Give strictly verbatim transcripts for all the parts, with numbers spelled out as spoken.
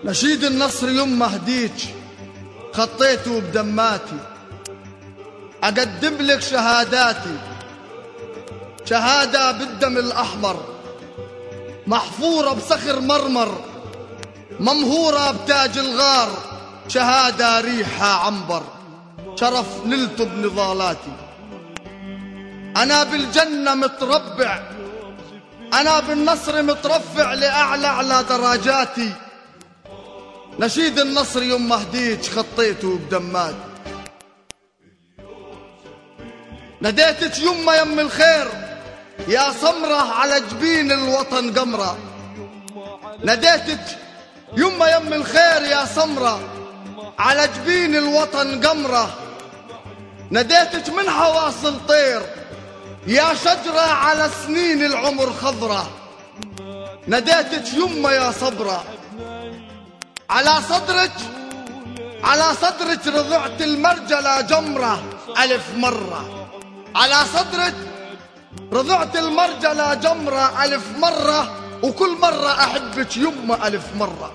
نشيد النصر يما هديج خطيته بدماتي، أقدم لك شهاداتي، شهادة بالدم الأحمر محفورة بصخر مرمر ممهورة بتاج الغار، شهادة ريحها عنبر شرف نلت بنضالاتي. أنا بالجنة متربع، أنا بالنصر مترفع لأعلى على درجاتي. نشيد النصر يما هديج خطيته بدماتي. ناديتك يما يم الخير يا سمرة على جبين الوطن قمرة، ناديتك يما يم الخير يا سمرة على جبين الوطن قمرة، ناديتك من حواصل طير يا شجرة على سنين العمر خضرة، ناديتك يما يا صبرة على صدرك على صدرك رضعت المرجلة جمرة ألف مرة، على صدرك رضعت المرجلة جمرة ألف مرة، وكل مرة أحبك يما ألف مرة.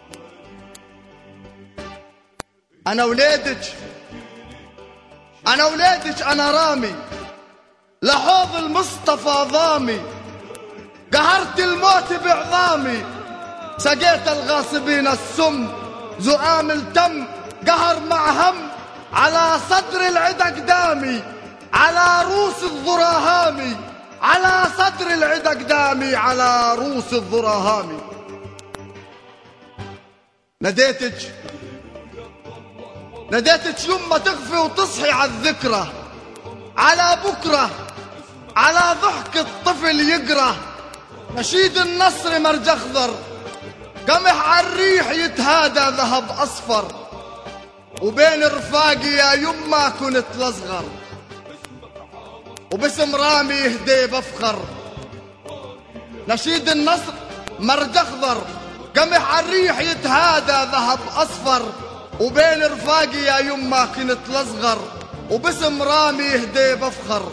أنا ولادك أنا ولادك أنا رامي لحوض المصطفى ضامي، قهرت الموت بعظامي سقيت الغاصبين السم، زؤام التم قهر مع هم على صدر العدا قدامي، على روس الذرى هامي، على صدر العدا قدامي، على روس الذرى هامي. ناديتك ناديتك يما تخفي وتصحي على الذكرى، على بكرة على ضحك الطفل يقرأ. نشيد النصر مرج أخضر قمح على الريح يتهادى ذهب أصفر، وبين رفاقي يا يما كنت لصغر، وباسم رامي هدي بفخر. نشيد النصر مرج أخضر قمح على الريح يتهادى ذهب أصفر، وبين رفاقي يا يما كنت لصغر، وباسم رامي هدي بفخر.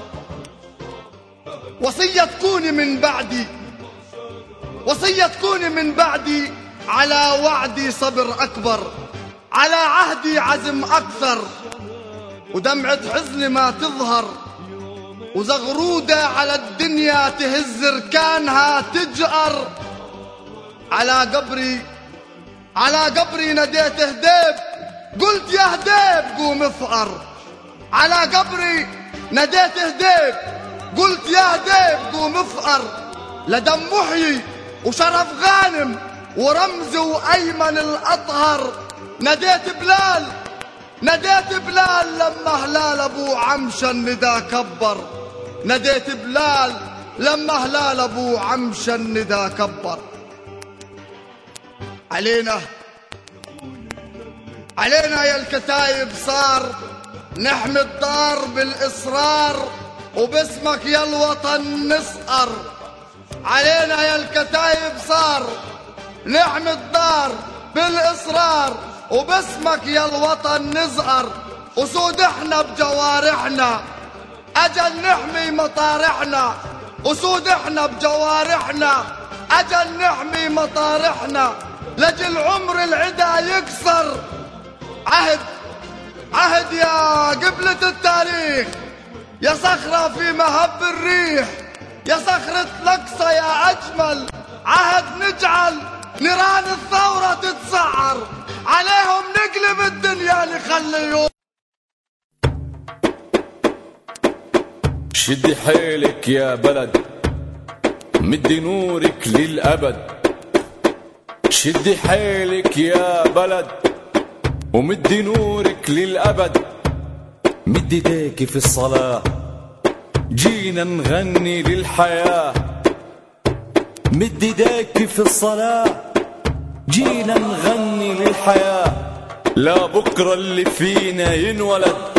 وصية تكوني من بعدي وصية تكوني من بعدي، على وعدي صبر أكبر، على عهدي عزم أكثر، ودمعة حزن ما تظهر، وزغرودة على الدنيا تهز ركانها تجأر. على قبري على قبري ناديت هديب قلت يا هديب قوم افقر، على قبري ناديت هديب قلت يا هديب قوم افقر. لدم محيي وشرف غانم ورمز وأيمن الأطهر، ناديت بلال ناديت بلال لما هلال أبو عمشة الندى كبر، ناديت بلال لما هلال أبو عمشة الندى كبر. علينا علينا يا الكتايب صار نحمي الدار بالإصرار، وباسمك يا الوطن نسقر. علينا يا الكتايب صار نحمي الدار بالإصرار، وباسمك يا الوطن نزقر. أسود احنا بجوارحنا أجل نحمي مطارحنا، أسود احنا بجوارحنا أجل نحمي مطارحنا، لجل عمر العدا يكسر. عهد عهد يا قبلة التاريخ يا صخرة في مهب الريح، يا صخرة الأقصى يا أجمل عهد نجعل نيران الثورة تتسعر، عليهم نقلب الدنيا نخلي يوم. شدي حيلك يا بلد مدي نورك للأبد، شدي حيلك يا بلد ومدي نورك للأبد. مدي ايديكي في الصلاة جينا نغني للحياة، مدي ايديكي في الصلاة جينا نغني للحياة. لا بكرة اللي فينا ينولد